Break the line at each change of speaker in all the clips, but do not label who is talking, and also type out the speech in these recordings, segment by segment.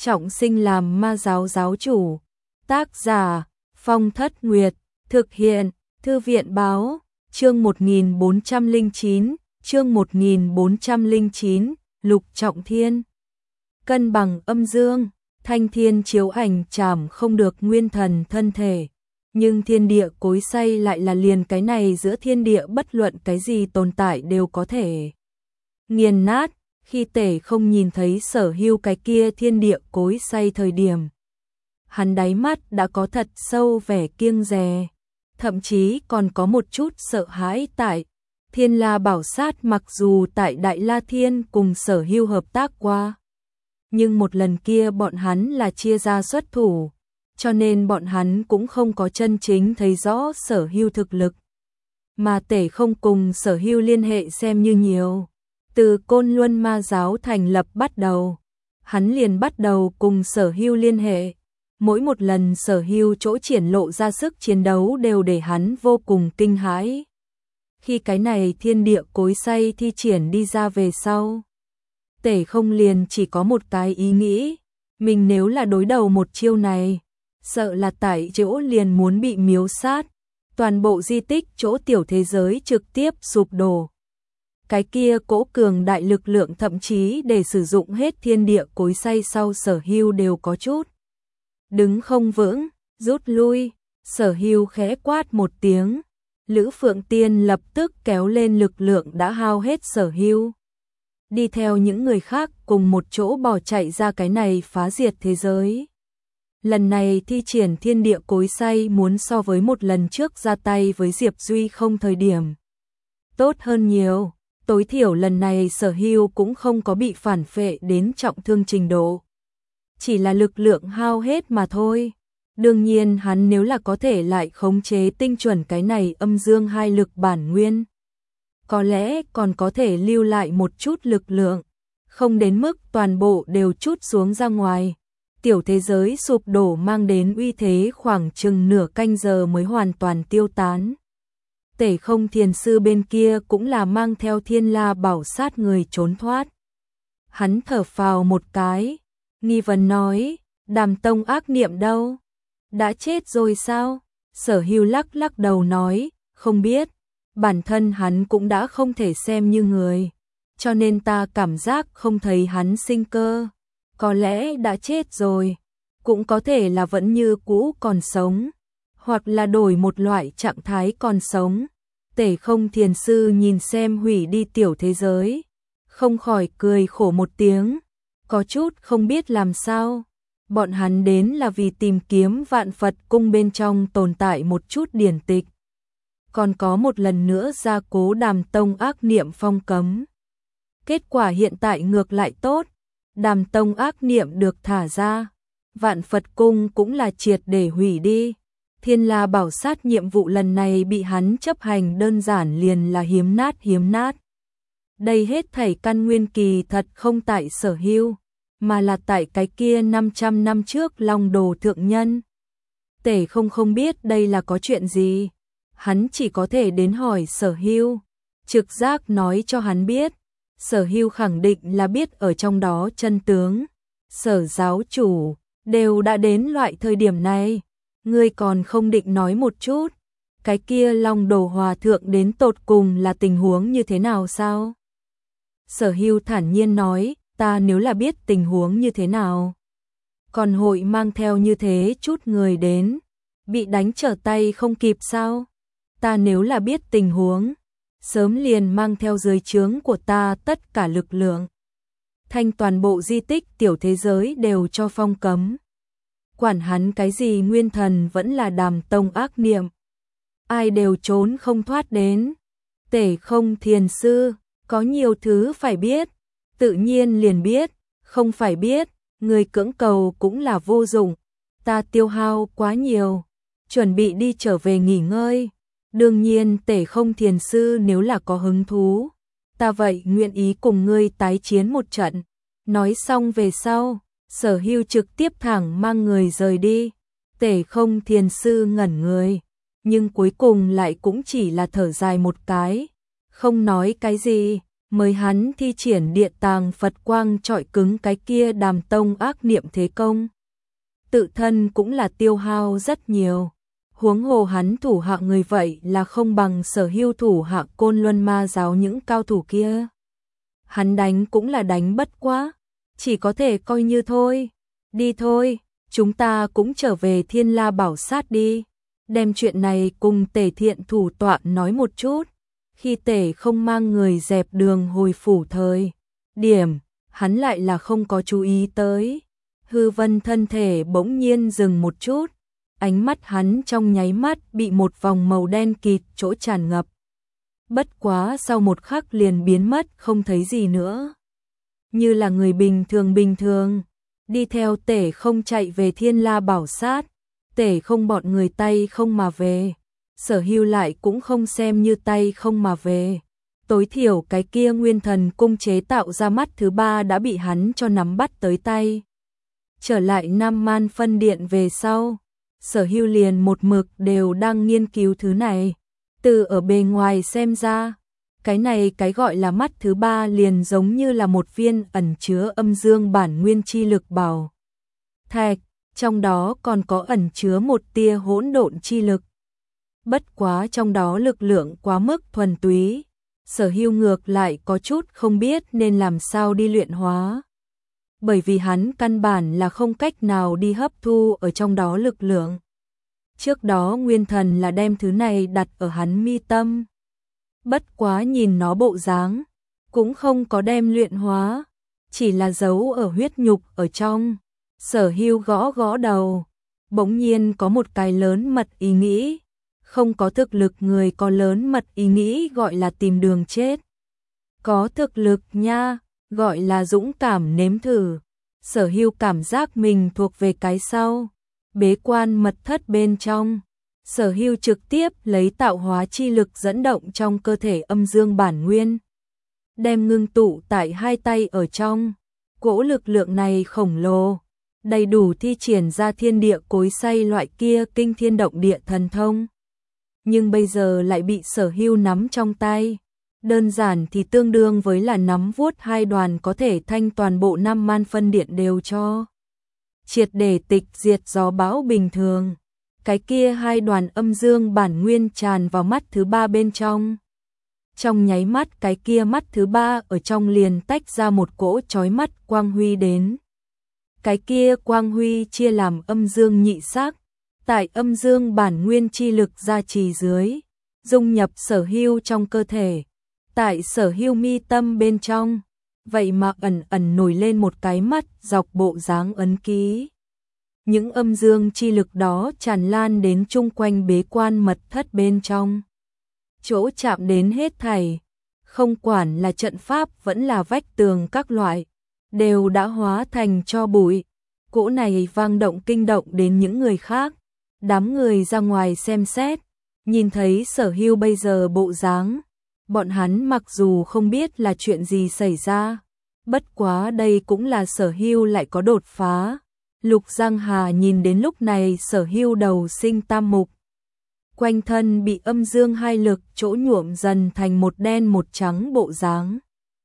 trọng sinh làm ma giáo giáo chủ. Tác giả Phong Thất Nguyệt. Thực hiện Thư viện báo. Chương 1409. Chương 1409. Lục Trọng Thiên. Cân bằng âm dương. Thanh thiên chiếu ảnh chảm không được nguyên thần thân thể. Nhưng thiên địa cối xay lại là liền cái này giữa thiên địa bất luận cái gì tồn tại đều có thể nghiền nát. Khi Tể không nhìn thấy Sở Hưu cái kia thiên địa cối xay thời điểm, hắn đáy mắt đã có thật sâu vẻ kiêng dè, thậm chí còn có một chút sợ hãi. Tại Thiên La Bảo Sát mặc dù tại Đại La Thiên cùng Sở Hưu hợp tác qua, nhưng một lần kia bọn hắn là chia ra xuất thủ, cho nên bọn hắn cũng không có chân chính thấy rõ Sở Hưu thực lực. Mà Tể không cùng Sở Hưu liên hệ xem như nhiều. Từ Côn Luân Ma giáo thành lập bắt đầu, hắn liền bắt đầu cùng Sở Hưu liên hệ. Mỗi một lần Sở Hưu chỗ triển lộ ra sức chiến đấu đều để hắn vô cùng kinh hãi. Khi cái này thiên địa cối xay thi triển đi ra về sau, Tể không liền chỉ có một cái ý nghĩ, mình nếu là đối đầu một chiêu này, sợ là tại chỗ liền muốn bị miếu sát, toàn bộ di tích chỗ tiểu thế giới trực tiếp sụp đổ. Cái kia cỗ cường đại lực lượng thậm chí để sử dụng hết thiên địa cối xay sau Sở Hưu đều có chút đứng không vững, rút lui. Sở Hưu khẽ quát một tiếng, Lữ Phượng Tiên lập tức kéo lên lực lượng đã hao hết Sở Hưu, đi theo những người khác cùng một chỗ bỏ chạy ra cái này phá diệt thế giới. Lần này thi triển thiên địa cối xay muốn so với một lần trước ra tay với Diệp Duy không thời điểm tốt hơn nhiều. Tối thiểu lần này Sở Hưu cũng không có bị phản phệ đến trọng thương trình độ, chỉ là lực lượng hao hết mà thôi. Đương nhiên hắn nếu là có thể lại khống chế tinh chuẩn cái này âm dương hai lực bản nguyên, có lẽ còn có thể lưu lại một chút lực lượng, không đến mức toàn bộ đều trút xuống ra ngoài. Tiểu thế giới sụp đổ mang đến uy thế khoảng chừng nửa canh giờ mới hoàn toàn tiêu tán. Tể không thiền sư bên kia cũng là mang theo Thiên La Bảo Sát người trốn thoát. Hắn thở phào một cái, nghi vấn nói, Đàm Tông ác niệm đâu? Đã chết rồi sao? Sở Hưu lắc lắc đầu nói, không biết, bản thân hắn cũng đã không thể xem như người, cho nên ta cảm giác không thấy hắn sinh cơ. Có lẽ đã chết rồi, cũng có thể là vẫn như cũ còn sống, hoặc là đổi một loại trạng thái còn sống. Tể không thiền sư nhìn xem hủy đi tiểu thế giới, không khỏi cười khổ một tiếng, có chút không biết làm sao. Bọn hắn đến là vì tìm kiếm Vạn Phật cung bên trong tồn tại một chút điển tịch, còn có một lần nữa gia cố Đàm Tông ác niệm phong cấm. Kết quả hiện tại ngược lại tốt, Đàm Tông ác niệm được thả ra, Vạn Phật cung cũng là triệt để hủy đi. Thiên La Bảo Sát nhiệm vụ lần này bị hắn chấp hành đơn giản liền là hiếm nát. Đây hết thảy căn nguyên kỳ thật không tại Sở Hưu, mà là tại cái kia 500 năm trước Long Đồ thượng nhân. Tể không biết đây là có chuyện gì, hắn chỉ có thể đến hỏi Sở Hưu, trực giác nói cho hắn biết. Sở Hưu khẳng định là biết ở trong đó chân tướng. Sở giáo chủ, đều đã đến loại thời điểm này, ngươi còn không định nói một chút, cái kia Long Đồ hòa thượng đến tột cùng là tình huống như thế nào sao? Sở Hưu thản nhiên nói, ta nếu là biết tình huống như thế nào, còn hội mang theo như thế chút người đến, bị đánh trở tay không kịp sao? Ta nếu là biết tình huống, sớm liền mang theo dưới trướng của ta tất cả lực lượng, thanh toàn bộ di tích tiểu thế giới đều cho phong cấm. Quản hắn cái gì nguyên thần vẫn là Đàm Tông ác niệm, ai đều trốn không thoát đến. Tể không thiền sư, có nhiều thứ phải biết, tự nhiên liền biết, không phải biết, người cưỡng cầu cũng là vô dụng. Ta tiêu hao quá nhiều, chuẩn bị đi trở về nghỉ ngơi. Đương nhiên Tể không thiền sư nếu là có hứng thú, ta vậy nguyện ý cùng ngươi tái chiến một trận. Nói xong về sau, Sở Hưu trực tiếp thẳng mang người rời đi. Tể không thiền sư ngẩn người, nhưng cuối cùng lại cũng chỉ là thở dài một cái, không nói cái gì. Mới hắn thi triển địa tàng Phật quang trọi cứng cái kia Đàm Tông ác niệm thế công. Tự thân cũng là tiêu hao rất nhiều. Huống hồ hắn thủ hạ người vậy là không bằng Sở Hưu thủ hạ Côn Luân Ma giáo những cao thủ kia. Hắn đánh cũng là đánh bất quá, chỉ có thể coi như thôi. Đi thôi, chúng ta cũng trở về Thiên La Bảo Sát đi. Đem chuyện này cùng Tể Thiện thủ tọa nói một chút. Khi Tể không mang người dẹp đường hồi phủ thời điểm, hắn lại là không có chú ý tới. Hư Vân thân thể bỗng nhiên dừng một chút, ánh mắt hắn trong nháy mắt bị một vòng màu đen kịt chỗ tràn ngập. Bất quá sau một khắc liền biến mất không thấy gì nữa. Như là người bình thường, đi theo Tể không chạy về Thiên La Bảo Sát, Tể không bọn người tay không mà về. Sở Hưu lại cũng không xem như tay không mà về. Tối thiểu cái kia Nguyên Thần cung chế tạo ra mắt thứ ba đã bị hắn cho nắm bắt tới tay. Trở lại Nam Man phân điện về sau, Sở Hưu liền một mực đều đang nghiên cứu thứ này. Từ ở bề ngoài xem ra, cái này cái gọi là mắt thứ ba liền giống như là một viên ẩn chứa âm dương bản nguyên chi lực bảo thạch, trong đó còn có ẩn chứa một tia hỗn độn chi lực. Bất quá trong đó lực lượng quá mức thuần túy, Sở Hưu ngược lại có chút không biết nên làm sao đi luyện hóa. Bởi vì hắn căn bản là không cách nào đi hấp thu ở trong đó lực lượng. Trước đó Nguyên Thần là đem thứ này đặt ở hắn mi tâm. Bất quá nhìn nó bộ dáng, cũng không có đem luyện hóa, chỉ là giấu ở huyết nhục ở trong. Sở Hưu gõ gõ đầu, bỗng nhiên có một cái lớn mật ý nghĩ. Không có thực lực người có lớn mật ý nghĩ gọi là tìm đường chết. Có thực lực nha, gọi là dũng cảm nếm thử. Sở Hưu cảm giác mình thuộc về cái sau. Bế quan mật thất bên trong, Sở Hưu trực tiếp lấy tạo hóa chi lực dẫn động trong cơ thể âm dương bản nguyên, đem ngưng tụ tại hai tay ở trong. Cỗ lực lượng này khổng lồ, đầy đủ thi triển ra thiên địa cối xay loại kia kinh thiên động địa thần thông. Nhưng bây giờ lại bị Sở Hưu nắm trong tay. Đơn giản thì tương đương với là nắm vuốt hai đoàn có thể thanh toàn bộ Nam Man phân điện đều cho. Triệt để tịch diệt gió bão bình thường. Cái kia hai đoàn âm dương bản nguyên tràn vào mắt thứ ba bên trong. Trong nháy mắt cái kia mắt thứ ba ở trong liền tách ra một cỗ chói mắt quang huy đến. Cái kia quang huy chia làm âm dương nhị sắc. Tại âm dương bản nguyên chi lực gia trì dưới, dung nhập Sở Hưu trong cơ thể. Tại Sở Hưu mi tâm bên trong, vậy mà ẩn ẩn nổi lên một cái mắt dọc bộ dáng ấn ký. Những âm dương chi lực đó tràn lan đến chung quanh bế quan mật thất bên trong. Chỗ chạm đến hết thảy, không quản là trận pháp vẫn là vách tường các loại, đều đã hóa thành tro bụi. Cỗ này vang động kinh động đến những người khác. Đám người ra ngoài xem xét, nhìn thấy Sở Hưu bây giờ bộ dáng. Bọn hắn mặc dù không biết là chuyện gì xảy ra, bất quá đây cũng là Sở Hưu lại có đột phá. Lục Giang Hà nhìn đến lúc này Sở Hưu đầu sinh tam mục. Quanh thân bị âm dương hai lực chỗ nhuộm dần thành một đen một trắng bộ dáng.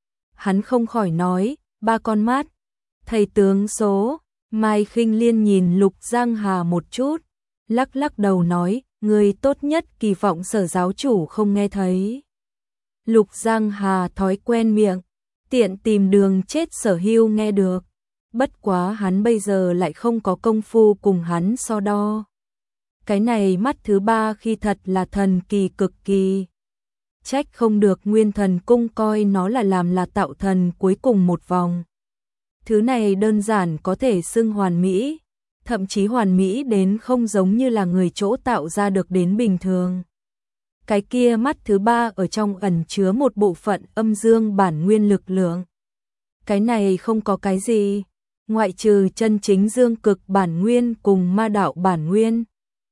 Hắn không khỏi nói, ba con mắt. Thầy tướng số, Mai Khinh Liên nhìn Lục Giang Hà một chút, lắc lắc đầu nói, người tốt nhất kỳ vọng Sở giáo chủ không nghe thấy. Lục Giang Hà thói quen miệng, tiện tìm đường chết Sở Hưu nghe được. Bất quá hắn bây giờ lại không có công phu cùng hắn so đo. Cái này mắt thứ ba khi thật là thần kỳ cực kỳ. Trách không được Nguyên Thần cung coi nó là làm là tạo thần cuối cùng một vòng. Thứ này đơn giản có thể xưng hoàn mỹ, thậm chí hoàn mỹ đến không giống như là người chỗ tạo ra được đến bình thường. Cái kia mắt thứ ba ở trong ẩn chứa một bộ phận âm dương bản nguyên lực lượng. Cái này không có cái gì, ngoại trừ chân chính dương cực bản nguyên cùng ma đạo bản nguyên.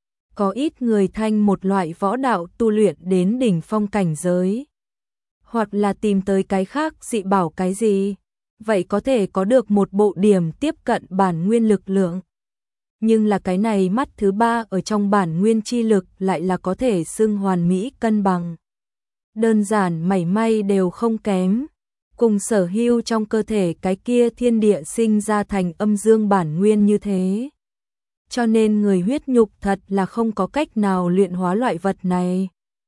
Có ít người thanh một loại võ đạo tu luyện đến đỉnh phong cảnh giới, hoặc là tìm tới cái khác dị bảo cái gì, vậy có thể có được một bộ điểm tiếp cận bản nguyên lực lượng. Nhưng là cái này mắt thứ ba ở trong bản nguyên chi lực lại là có thể xưng hoàn mỹ cân bằng. Đơn giản mảy may đều không kém, cùng Sở Hưu trong cơ thể cái kia thiên địa sinh ra thành âm dương bản nguyên như thế. Cho nên người huyết nhục thật là không có cách nào luyện hóa loại vật này.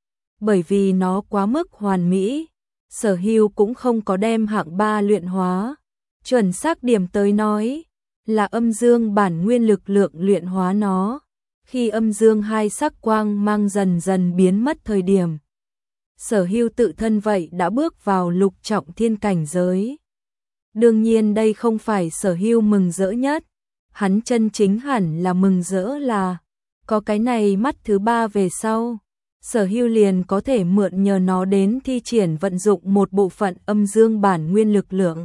Bởi vì nó quá mức hoàn mỹ, Sở Hưu cũng không có đem hạng 3 luyện hóa. Chuẩn xác điểm tới nói, là âm dương bản nguyên lực lượng luyện hóa nó. Khi âm dương hai sắc quang mang dần dần biến mất thời điểm, Sở Hưu tự thân vậy đã bước vào lục trọng thiên cảnh giới. Đương nhiên đây không phải Sở Hưu mừng rỡ nhất, hắn chân chính hẳn là mừng rỡ là có cái này mắt thứ 3 về sau, Sở Hưu liền có thể mượn nhờ nó đến thi triển vận dụng một bộ phận âm dương bản nguyên lực lượng.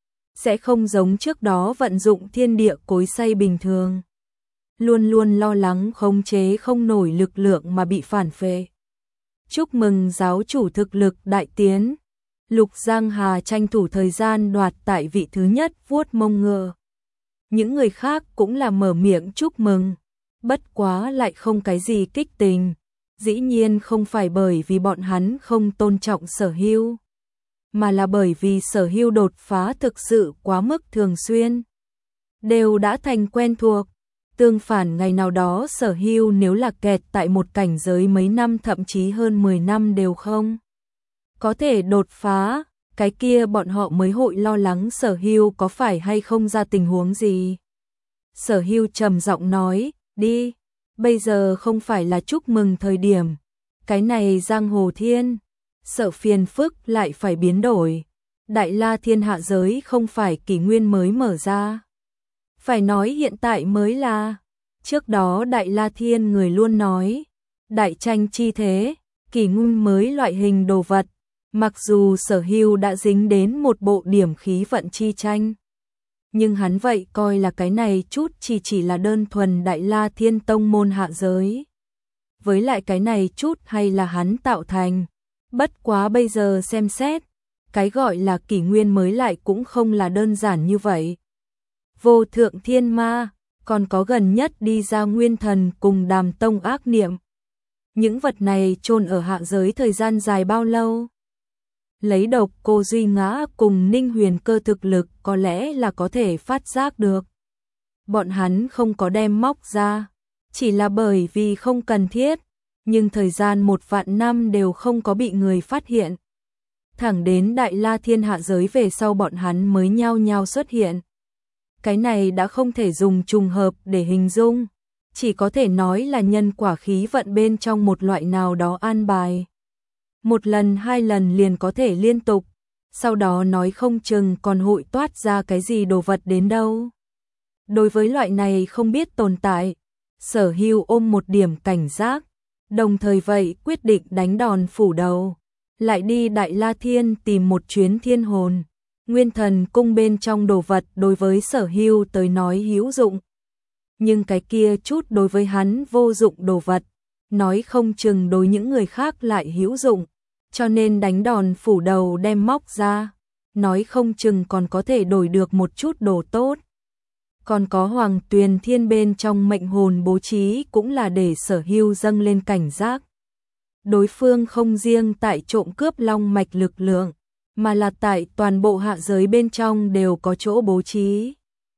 Sẽ không giống trước đó vận dụng thiên địa cối xay bình thường. Luôn luôn lo lắng khống chế không nổi lực lượng mà bị phản phệ. Chúc mừng giáo chủ thực lực đại tiến. Lục Giang Hà tranh thủ thời gian đoạt tại vị thứ nhất vuốt mông ngựa. Những người khác cũng là mở miệng chúc mừng. Bất quá lại không cái gì kích tình. Dĩ nhiên không phải bởi vì bọn hắn không tôn trọng Sở Hưu, mà là bởi vì Sở Hưu đột phá thực sự quá mức thường xuyên. Đều đã thành quen thuộc. Tương phản ngày nào đó Sở Hưu nếu là kẹt tại một cảnh giới mấy năm thậm chí hơn 10 năm đều không có thể đột phá, cái kia bọn họ mới hội lo lắng Sở Hưu có phải hay không ra tình huống gì. Sở Hưu trầm giọng nói, đi, bây giờ không phải là chúc mừng thời điểm, cái này giang hồ thiên, sợ phiền phức lại phải biến đổi. Đại La Thiên hạ giới không phải kỷ nguyên mới mở ra. Phải nói hiện tại mới là, trước đó Đại La Thiên người luôn nói, đại tranh chi thế, kỷ nguyên mới loại hình đồ vật, mặc dù Sở Hưu đã dính đến một bộ điểm khí vận chi tranh. Nhưng hắn vậy coi là cái này chút chỉ là đơn thuần Đại La Thiên tông môn hạ giới. Với lại cái này chút hay là hắn tạo thành, bất quá bây giờ xem xét, cái gọi là kỷ nguyên mới lại cũng không là đơn giản như vậy. Vô thượng thiên ma, còn có gần nhất đi ra nguyên thần cùng Đàm Tông ác niệm. Những vật này chôn ở hạ giới thời gian dài bao lâu? Lấy độc cô Duy Ngã cùng Ninh Huyền Cơ thực lực có lẽ là có thể phát giác được. Bọn hắn không có đem móc ra, chỉ là bởi vì không cần thiết, nhưng thời gian 1 vạn năm đều không có bị người phát hiện. Thẳng đến Đại La Thiên hạ giới về sau bọn hắn mới nhao nhao xuất hiện. Cái này đã không thể dùng trùng hợp để hình dung, chỉ có thể nói là nhân quả khí vận bên trong một loại nào đó an bài. 1 lần 2 lần liền có thể liên tục, sau đó nói không chừng còn hội toát ra cái gì đồ vật đến đâu. Đối với loại này không biết tồn tại, Sở Hưu ôm một điểm cảnh giác, đồng thời vậy quyết định đánh đòn phủ đầu, lại đi Đại La Thiên tìm một chuyến thiên hồn. Nguyên thần cung bên trong đồ vật đối với Sở Hưu tới nói hữu dụng, nhưng cái kia chút đối với hắn vô dụng đồ vật, nói không chừng đối những người khác lại hữu dụng, cho nên đánh đòn phủ đầu đem móc ra, nói không chừng còn có thể đổi được một chút đồ tốt. Còn có Hoàng Tuyền Thiên bên trong mệnh hồn bố trí cũng là để Sở Hưu dâng lên cảnh giác. Đối phương không riêng tại trộm cướp long mạch lực lượng, mà là tại toàn bộ hạ giới bên trong đều có chỗ bố trí.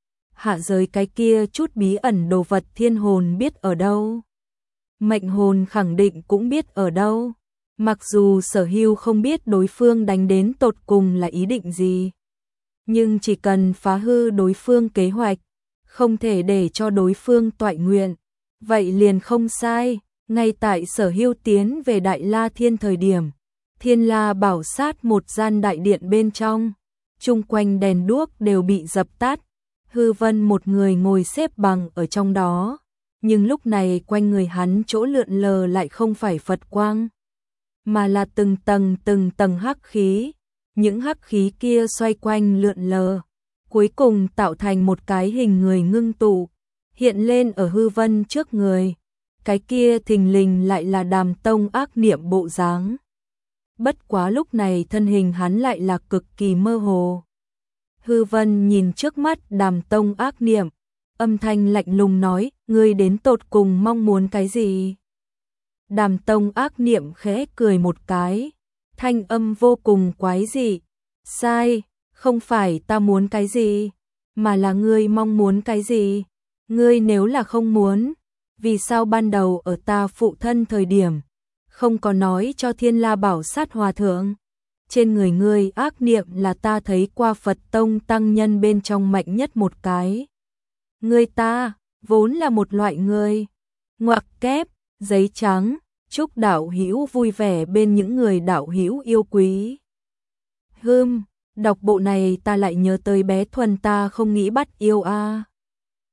Hạ giới cái kia chút bí ẩn đồ vật thiên hồn biết ở đâu, mệnh hồn khẳng định cũng biết ở đâu. Mặc dù Sở Hưu không biết đối phương đánh đến tột cùng là ý định gì, nhưng chỉ cần phá hư đối phương kế hoạch, không thể để cho đối phương toại nguyện, vậy liền không sai. Ngay tại Sở Hưu tiến về Đại La Thiên thời điểm, Thiên La bảo sát một gian đại điện bên trong, chung quanh đèn đuốc đều bị dập tắt, Hư Vân một người ngồi xếp bằng ở trong đó, nhưng lúc này quanh người hắn chỗ lượn lờ lại không phải Phật quang, mà là từng tầng hắc khí, những hắc khí kia xoay quanh lượn lờ, cuối cùng tạo thành một cái hình người ngưng tụ, hiện lên ở Hư Vân trước người. Cái kia thình lình lại là Đàm Tông ác niệm bộ dáng. Bất quá lúc này thân hình hắn lại là cực kỳ mơ hồ. Hư Vân nhìn trước mắt Đàm Tông ác niệm, âm thanh lạnh lùng nói, ngươi đến tột cùng mong muốn cái gì? Đàm Tông ác niệm khẽ cười một cái, thanh âm vô cùng quái dị, Sai, không phải ta muốn cái gì, mà là ngươi mong muốn cái gì. Ngươi nếu là không muốn, vì sao ban đầu ở ta phụ thân thời điểm, không có nói cho Thiên La Bảo Sát Hòa Thượng? Trên người ngươi ác niệm là ta thấy qua Phật Tông tăng nhân bên trong mạnh nhất một cái. Ngươi ta, vốn là một loại người. Ngoặc kép, giấy trắng, chúc đạo hữu vui vẻ bên những người đạo hữu yêu quý. Đọc bộ này ta lại nhớ tới bé Thuần ta không nghĩ bắt yêu a.